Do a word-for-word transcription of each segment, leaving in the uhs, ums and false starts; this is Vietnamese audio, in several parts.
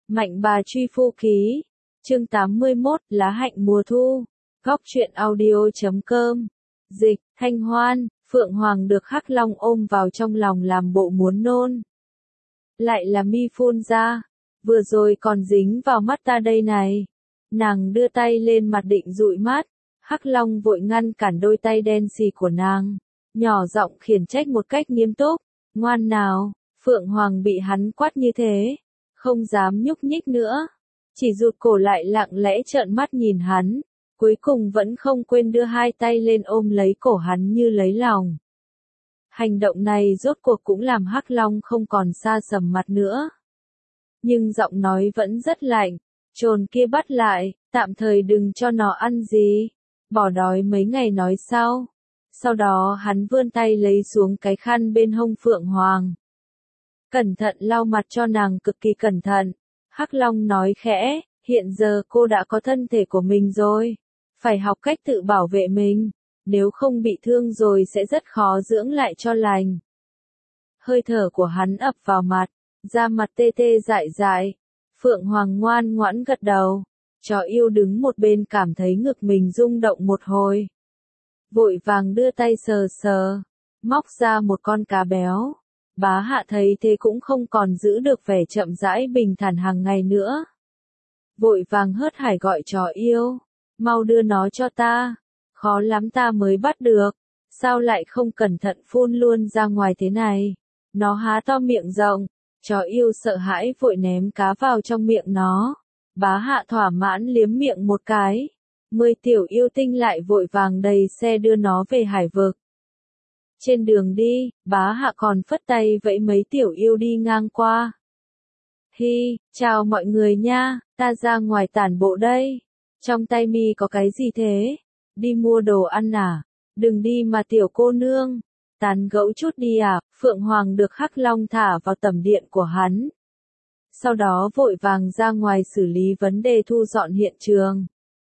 Mạnh bà truy phu ký. Chương tám mươi mốt, lá hạnh mùa thu. Góc truyện audio chấm com. Dịch, Thanh Hoan, Phượng Hoàng được Hắc Long ôm vào trong lòng làm bộ muốn nôn. Lại là mi phun ra. Vừa rồi còn dính vào mắt ta đây này. Nàng đưa tay lên mặt định dụi mắt. Hắc Long vội ngăn cản đôi tay đen xì của nàng. Nhỏ giọng khiển trách một cách nghiêm túc. Ngoan nào, Phượng Hoàng bị hắn quát như thế. Không dám nhúc nhích nữa. Chỉ rụt cổ lại lặng lẽ trợn mắt nhìn hắn. Cuối cùng vẫn không quên đưa hai tay lên ôm lấy cổ hắn như lấy lòng. Hành động này rốt cuộc cũng làm Hắc Long không còn xa sầm mặt nữa. Nhưng giọng nói vẫn rất lạnh. Trồn kia bắt lại, tạm thời đừng cho nó ăn gì. Bỏ đói mấy ngày nói sau. Sau đó hắn vươn tay lấy xuống cái khăn bên hông Phượng Hoàng. Cẩn thận lau mặt cho nàng, cực kỳ cẩn thận. Hắc Long nói khẽ, hiện giờ cô đã có thân thể của mình rồi. Phải học cách tự bảo vệ mình. Nếu không bị thương rồi sẽ rất khó dưỡng lại cho lành. Hơi thở của hắn ập vào mặt. Da mặt tê tê dại dại. Phượng Hoàng ngoan ngoãn gật đầu. Chó yêu đứng một bên cảm thấy ngực mình rung động một hồi. Vội vàng đưa tay sờ sờ. Móc ra một con cá béo. Bá Hạ thấy thế cũng không còn giữ được vẻ chậm rãi bình thản hàng ngày nữa. Vội vàng hớt hải gọi chó yêu. Mau đưa nó cho ta. Khó lắm ta mới bắt được. Sao lại không cẩn thận phun luôn ra ngoài thế này. Nó há to miệng rộng. Chó yêu sợ hãi vội ném cá vào trong miệng nó. Bá Hạ thỏa mãn liếm miệng một cái. Mười tiểu yêu tinh lại vội vàng đầy xe đưa nó về hải vực. Trên đường đi, Bá Hạ còn phất tay vẫy mấy tiểu yêu đi ngang qua. Hi, chào mọi người nha, ta ra ngoài tản bộ đây. Trong tay mi có cái gì thế? Đi mua đồ ăn à? Đừng đi mà tiểu cô nương. Tán gẫu chút đi à? Phượng Hoàng được Hắc Long thả vào tẩm điện của hắn. Sau đó vội vàng ra ngoài xử lý vấn đề thu dọn hiện trường.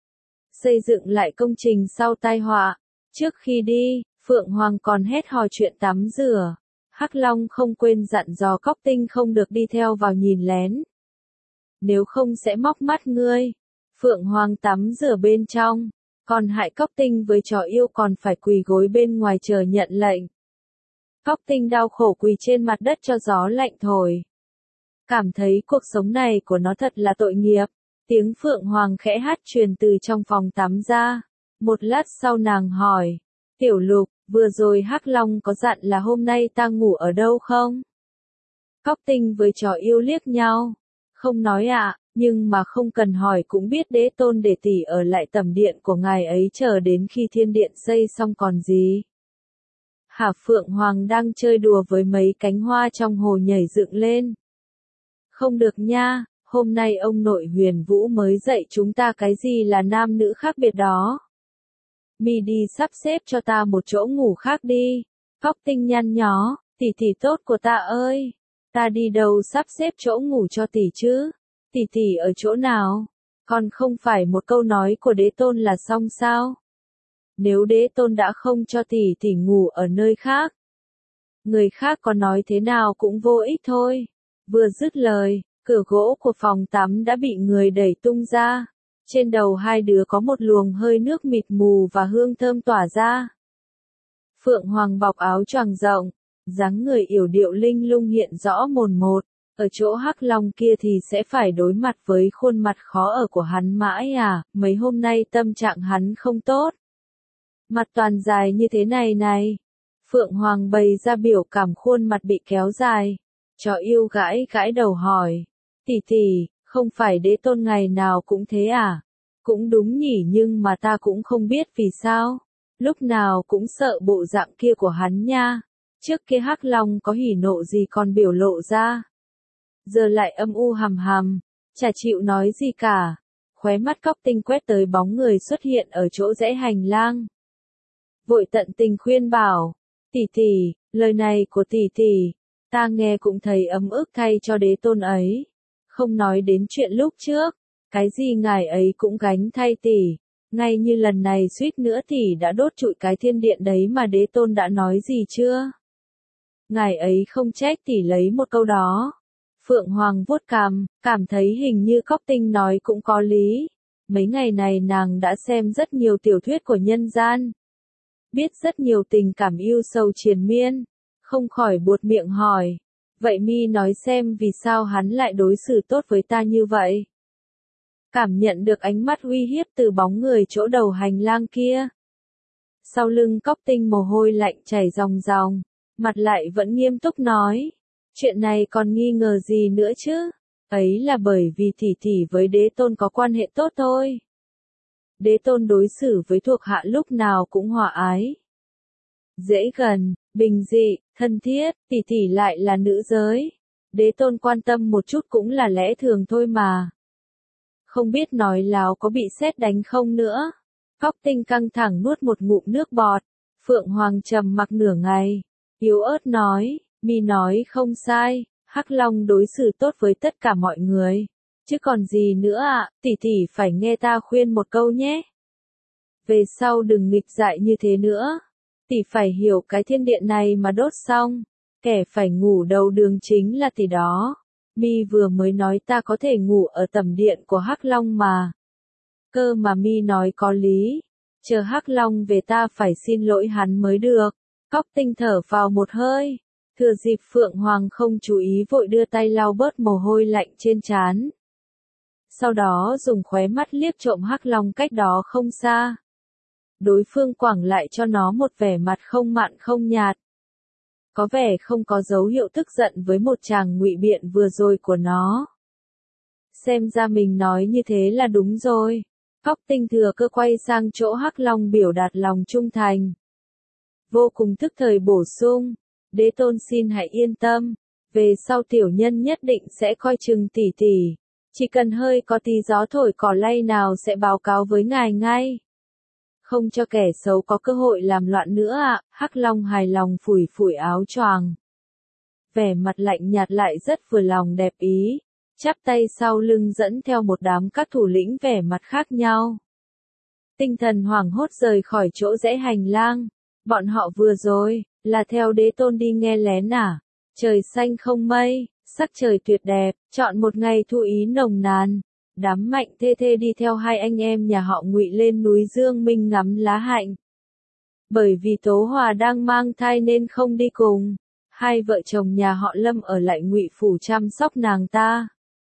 Xây dựng lại công trình sau tai họa. Trước khi đi, Phượng Hoàng còn hét hò chuyện tắm rửa. Hắc Long không quên dặn dò Cóc Tinh không được đi theo vào nhìn lén. Nếu không sẽ móc mắt ngươi. Phượng Hoàng tắm rửa bên trong. Còn hại Cóc Tinh với chó yêu còn phải quỳ gối bên ngoài chờ nhận lệnh. Cóc Tinh đau khổ quỳ trên mặt đất cho gió lạnh thổi. Cảm thấy cuộc sống này của nó thật là tội nghiệp. Tiếng Phượng Hoàng khẽ hát truyền từ trong phòng tắm ra. Một lát sau nàng hỏi. Tiểu Lục, vừa rồi Hắc Long có dặn là hôm nay ta ngủ ở đâu không? Cóc Tinh với chó yêu liếc nhau. Không nói ạ, à, nhưng mà không cần hỏi cũng biết đế tôn để tỷ ở lại tẩm điện của ngài ấy chờ đến khi thiên điện xây xong còn gì. Hả? Phượng Hoàng đang chơi đùa với mấy cánh hoa trong hồ nhảy dựng lên. Không được nha, hôm nay ông nội Huyền Vũ mới dạy chúng ta cái gì là nam nữ khác biệt đó. Mi đi sắp xếp cho ta một chỗ ngủ khác đi. Cóc Tinh nhăn nhó, tỷ tỷ tốt của ta ơi. Ta đi đâu sắp xếp chỗ ngủ cho tỷ chứ? Tỷ tỷ ở chỗ nào? Còn không phải một câu nói của đế tôn là xong sao? Nếu đế tôn đã không cho tỷ tỷ ngủ ở nơi khác. Người khác có nói thế nào cũng vô ích thôi. Vừa dứt lời, cửa gỗ của phòng tắm đã bị người đẩy tung ra. Trên đầu hai đứa có một luồng hơi nước mịt mù và hương thơm tỏa ra. Phượng Hoàng bọc áo choàng rộng, dáng người yểu điệu linh lung hiện rõ mồn một. Ở chỗ Hắc Long kia thì sẽ phải đối mặt với khuôn mặt khó ở của hắn mãi à, mấy hôm nay tâm trạng hắn không tốt. Mặt toàn dài như thế này này. Phượng Hoàng bày ra biểu cảm khuôn mặt bị kéo dài. Chó yêu gãi gãi đầu hỏi. Tỷ tỷ, không phải đế tôn ngày nào cũng thế à? Cũng đúng nhỉ, nhưng mà ta cũng không biết vì sao. Lúc nào cũng sợ bộ dạng kia của hắn nha. Trước kia Hắc Long có hỉ nộ gì còn biểu lộ ra. Giờ lại âm u hầm hầm, chả chịu nói gì cả. Khóe mắt Cóc Tinh quét tới bóng người xuất hiện ở chỗ rẽ hành lang. Vội tận tình khuyên bảo. Tỷ tỷ, lời này của tỷ tỷ, ta nghe cũng thấy ấm ức thay cho đế tôn ấy. Không nói đến chuyện lúc trước, cái gì ngài ấy cũng gánh thay tỷ. Ngay như lần này suýt nữa tỷ đã đốt trụi cái thiên điện đấy mà đế tôn đã nói gì chưa? Ngài ấy không trách tỷ lấy một câu đó. Phượng Hoàng vuốt cằm, cảm thấy hình như Cóc Tinh nói cũng có lý. Mấy ngày này nàng đã xem rất nhiều tiểu thuyết của nhân gian. Biết rất nhiều tình cảm yêu sầu triền miên. Không khỏi buột miệng hỏi. Vậy mi nói xem vì sao hắn lại đối xử tốt với ta như vậy? Cảm nhận được ánh mắt uy hiếp từ bóng người chỗ đầu hành lang kia. Sau lưng Cóc Tinh mồ hôi lạnh chảy ròng ròng, mặt lại vẫn nghiêm túc nói. Chuyện này còn nghi ngờ gì nữa chứ? Ấy là bởi vì tỷ tỷ với đế tôn có quan hệ tốt thôi. Đế tôn đối xử với thuộc hạ lúc nào cũng hòa ái. Dễ gần, bình dị, thân thiết, tỷ tỷ lại là nữ giới. Đế tôn quan tâm một chút cũng là lẽ thường thôi mà. Không biết nói láo có bị sét đánh không nữa. Cóc Tinh căng thẳng nuốt một ngụm nước bọt. Phượng Hoàng trầm mặc nửa ngày. Yếu ớt nói, mi nói không sai, Hắc Long đối xử tốt với tất cả mọi người. Chứ còn gì nữa ạ, à, tỷ tỷ phải nghe ta khuyên một câu nhé. Về sau đừng nghịch dại như thế nữa. Tỷ phải hiểu cái thiên điện này mà đốt xong. Kẻ phải ngủ đầu đường chính là tỷ đó. Mi vừa mới nói ta có thể ngủ ở tẩm điện của Hắc Long mà. Cơ mà mi nói có lý. Chờ Hắc Long về ta phải xin lỗi hắn mới được. Cóc Tinh thở vào một hơi. Thừa dịp Phượng Hoàng không chú ý vội đưa tay lau bớt mồ hôi lạnh trên trán. Sau đó dùng khóe mắt liếc trộm Hắc Long cách đó không xa. Đối phương quẳng lại cho nó một vẻ mặt không mặn không nhạt. Có vẻ không có dấu hiệu tức giận với một tràng ngụy biện vừa rồi của nó. Xem ra mình nói như thế là đúng rồi. Cóc Tinh thừa cơ quay sang chỗ Hắc Long biểu đạt lòng trung thành. Vô cùng thức thời bổ sung. Đế tôn xin hãy yên tâm. Về sau tiểu nhân nhất định sẽ coi chừng tỷ tỷ. Chỉ cần hơi có tí gió thổi cỏ lay nào sẽ báo cáo với ngài ngay. Không cho kẻ xấu có cơ hội làm loạn nữa ạ. À. Hắc Long hài lòng phủi phủi áo choàng. Vẻ mặt lạnh nhạt lại rất vừa lòng đẹp ý. Chắp tay sau lưng dẫn theo một đám các thủ lĩnh vẻ mặt khác nhau. Tinh thần hoảng hốt rời khỏi chỗ rẽ hành lang. Bọn họ vừa rồi, là theo đế tôn đi nghe lén à. Trời xanh không mây, sắc trời tuyệt đẹp, chọn một ngày thu ý nồng nàn. Đám Mạnh Thê Thê đi theo hai anh em nhà họ Ngụy lên núi Dương Minh ngắm lá hạnh. Bởi vì Tố Hòa đang mang thai nên không đi cùng. Hai vợ chồng nhà họ Lâm ở lại Ngụy phủ chăm sóc nàng ta.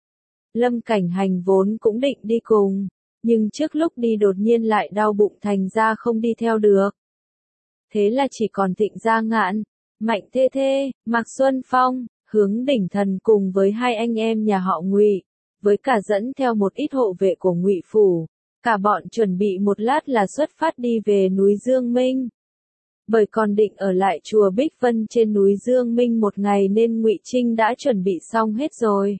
Lâm Cảnh Hành vốn cũng định đi cùng, nhưng trước lúc đi đột nhiên lại đau bụng thành ra không đi theo được. Thế là chỉ còn Thịnh Gia Ngạn, Mạnh Thê Thê, Mạc Xuân Phong, Hướng Đỉnh Thần cùng với hai anh em nhà họ Ngụy, với cả dẫn theo một ít hộ vệ của Ngụy phủ. Cả bọn chuẩn bị một lát là xuất phát đi về núi Dương Minh. Bởi còn định ở lại chùa Bích Vân trên núi Dương Minh một ngày nên Ngụy Trinh đã chuẩn bị xong hết rồi.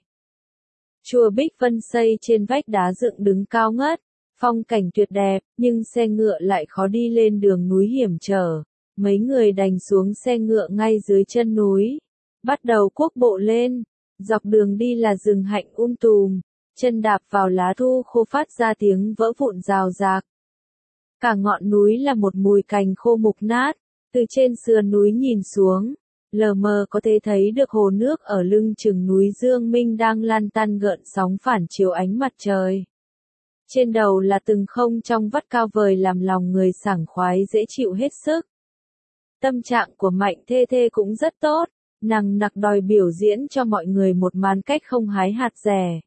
Chùa Bích Vân xây trên vách đá dựng đứng cao ngất, phong cảnh tuyệt đẹp, nhưng xe ngựa lại khó đi lên đường núi hiểm trở. Mấy người đành xuống xe ngựa ngay dưới chân núi, bắt đầu cuốc bộ lên. Dọc đường đi là rừng hạnh um tùm, chân đạp vào lá thu khô phát ra tiếng vỡ vụn rào rạc. Cả ngọn núi là một mùi cành khô mục nát, từ trên sườn núi nhìn xuống, lờ mờ có thể thấy được hồ nước ở lưng chừng núi Dương Minh đang lan tăn gợn sóng phản chiếu ánh mặt trời. Trên đầu là từng không trong vắt cao vời làm lòng người sảng khoái dễ chịu hết sức. Tâm trạng của Mạnh Thê Thê cũng rất tốt, nàng nặc đòi biểu diễn cho mọi người một màn cách không hái hạt rẻ.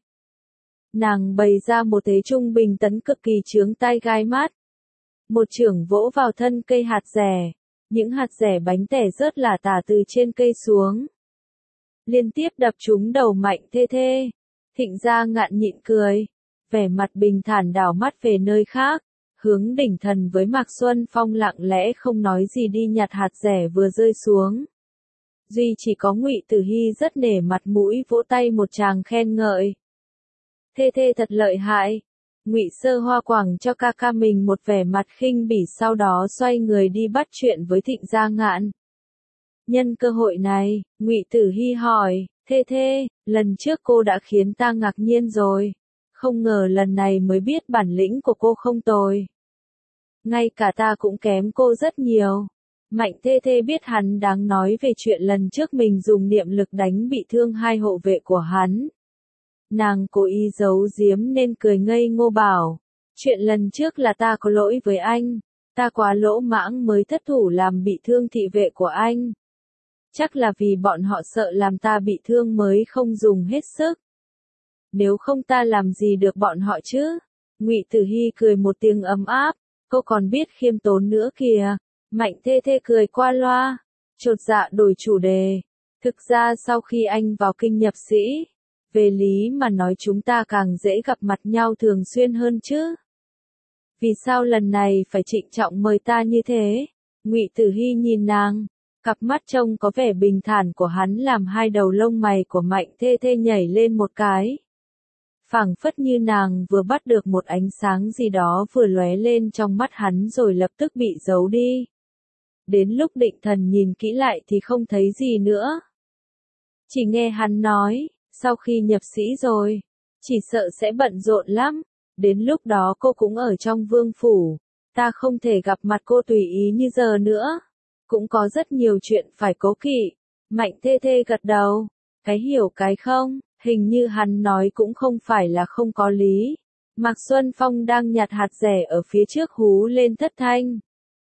Nàng bày ra một thế trung bình tấn cực kỳ chướng tai gai mắt. Một chưởng vỗ vào thân cây hạt rẻ, những hạt rẻ bánh tẻ rớt lả tả từ trên cây xuống. Liên tiếp đập trúng đầu Mạnh Thê Thê. Thịnh Gia Ngạn nhịn cười, vẻ mặt bình thản đảo mắt về nơi khác. Hướng Đỉnh Thần với Mạc Xuân Phong lặng lẽ không nói gì đi nhặt hạt rẻ vừa rơi xuống. Duy chỉ có Ngụy Tử Hy rất nể mặt mũi vỗ tay một tràng khen ngợi. Thê Thê thật lợi hại. Ngụy Sơ Hoa quẳng cho ca ca mình một vẻ mặt khinh bỉ sau đó xoay người đi bắt chuyện với Thịnh Gia Ngạn. Nhân cơ hội này, Ngụy Tử Hy hỏi, Thê Thê, lần trước cô đã khiến ta ngạc nhiên rồi. Không ngờ lần này mới biết bản lĩnh của cô không tồi. Ngay cả ta cũng kém cô rất nhiều. Mạnh Thê Thê biết hắn đang nói về chuyện lần trước mình dùng niệm lực đánh bị thương hai hộ vệ của hắn. Nàng cố ý giấu giếm nên cười ngây ngô bảo, chuyện lần trước là ta có lỗi với anh, ta quá lỗ mãng mới thất thủ làm bị thương thị vệ của anh. Chắc là vì bọn họ sợ làm ta bị thương mới không dùng hết sức. Nếu không ta làm gì được bọn họ chứ? Ngụy Tử Hy cười một tiếng ấm áp, cô còn biết khiêm tốn nữa kìa. Mạnh Thê Thê cười qua loa, chột dạ đổi chủ đề. Thực ra sau khi anh vào kinh nhập sĩ, về lý mà nói chúng ta càng dễ gặp mặt nhau thường xuyên hơn chứ. Vì sao lần này phải trịnh trọng mời ta như thế? Ngụy Tử Hy nhìn nàng, cặp mắt trông có vẻ bình thản của hắn làm hai đầu lông mày của Mạnh Thê Thê nhảy lên một cái. Phảng phất như nàng vừa bắt được một ánh sáng gì đó vừa lóe lên trong mắt hắn rồi lập tức bị giấu đi. Đến lúc định thần nhìn kỹ lại thì không thấy gì nữa. Chỉ nghe hắn nói, sau khi nhập sĩ rồi, chỉ sợ sẽ bận rộn lắm, đến lúc đó cô cũng ở trong vương phủ, ta không thể gặp mặt cô tùy ý như giờ nữa, cũng có rất nhiều chuyện phải cố kỵ. Mạnh Thê Thê gật đầu, cái hiểu cái không, hình như hắn nói cũng không phải là không có lý. Mạc Xuân Phong đang nhặt hạt dẻ ở phía trước hú lên thất thanh.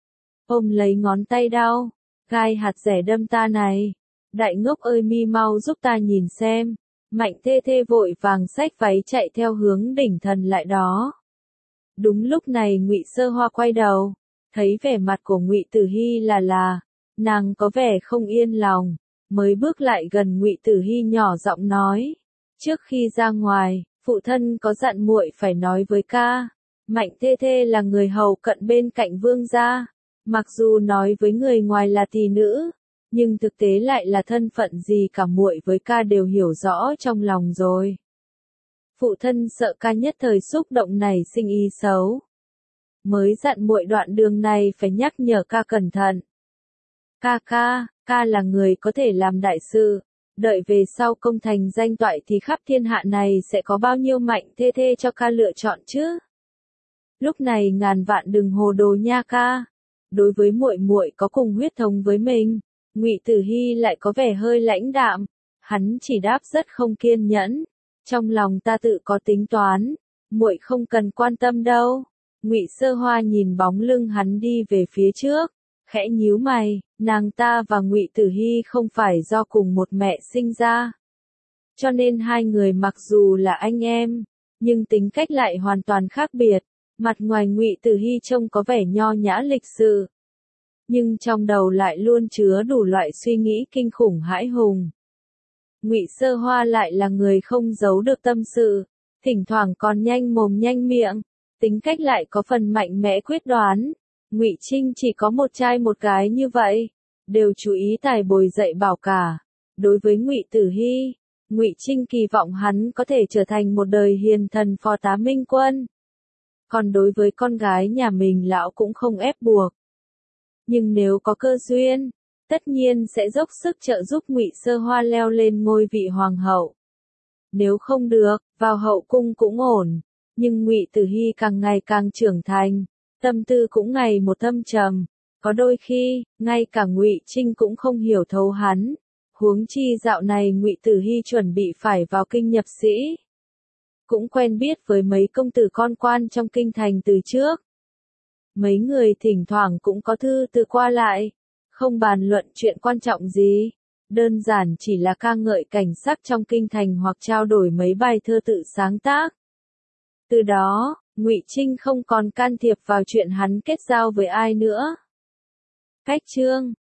Ôm lấy ngón tay đau, gai hạt dẻ đâm ta này, đại ngốc ơi mi mau giúp ta nhìn xem. Mạnh Thê Thê vội vàng xách váy chạy theo hướng đỉnh thần lại đó. Đúng lúc này Ngụy Sơ Hoa quay đầu, thấy vẻ mặt của Ngụy Tử Hy là là, nàng có vẻ không yên lòng, mới bước lại gần Ngụy Tử Hy nhỏ giọng nói, trước khi ra ngoài, phụ thân có dặn muội phải nói với ca, Mạnh Thê Thê là người hầu cận bên cạnh vương gia, mặc dù nói với người ngoài là tỷ nữ, nhưng thực tế lại là thân phận gì cả muội với ca đều hiểu rõ trong lòng rồi. Phụ thân sợ ca nhất thời xúc động này sinh ý xấu, mới dặn muội đoạn đường này phải nhắc nhở ca cẩn thận. Ca ca, ca là người có thể làm đại sự, đợi về sau công thành danh toại thì khắp thiên hạ này sẽ có bao nhiêu Mạnh Thê Thê cho ca lựa chọn chứ. Lúc này ngàn vạn đừng hồ đồ nha ca. Đối với muội muội có cùng huyết thống với mình, Ngụy Tử Hy lại có vẻ hơi lãnh đạm, hắn chỉ đáp rất không kiên nhẫn, trong lòng ta tự có tính toán, muội không cần quan tâm đâu. Ngụy Sơ Hoa nhìn bóng lưng hắn đi về phía trước, khẽ nhíu mày, nàng ta và Ngụy Tử Hy không phải do cùng một mẹ sinh ra, cho nên hai người mặc dù là anh em, nhưng tính cách lại hoàn toàn khác biệt. Mặt ngoài Ngụy Tử Hy trông có vẻ nho nhã lịch sự, nhưng trong đầu lại luôn chứa đủ loại suy nghĩ kinh khủng hãi hùng. Ngụy Sơ Hoa lại là người không giấu được tâm sự, thỉnh thoảng còn nhanh mồm nhanh miệng, tính cách lại có phần mạnh mẽ quyết đoán. Ngụy Trinh chỉ có một trai một gái như vậy, đều chú ý tài bồi dạy bảo cả. Đối với Ngụy Tử Hy, Ngụy Trinh kỳ vọng hắn có thể trở thành một đời hiền thần phò tá minh quân. Còn đối với con gái nhà mình lão cũng không ép buộc. Nhưng nếu có cơ duyên, tất nhiên sẽ dốc sức trợ giúp Ngụy Sơ Hoa leo lên ngôi vị hoàng hậu. Nếu không được, vào hậu cung cũng ổn, nhưng Ngụy Tử Hy càng ngày càng trưởng thành, tâm tư cũng ngày một thâm trầm, có đôi khi, ngay cả Ngụy Trinh cũng không hiểu thấu hắn, huống chi dạo này Ngụy Tử Hy chuẩn bị phải vào kinh nhập sĩ. Cũng quen biết với mấy công tử con quan trong kinh thành từ trước. Mấy người thỉnh thoảng cũng có thư từ qua lại, không bàn luận chuyện quan trọng gì, đơn giản chỉ là ca ngợi cảnh sắc trong kinh thành hoặc trao đổi mấy bài thơ tự sáng tác. Từ đó, Ngụy Trinh không còn can thiệp vào chuyện hắn kết giao với ai nữa. Cách chương